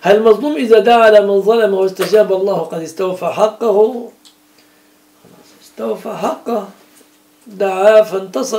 هل المظلوم إذا دعا على من ظلم واستجاب الله قد استوفى حقه؟ استوفى حقه، دعا فانتصر.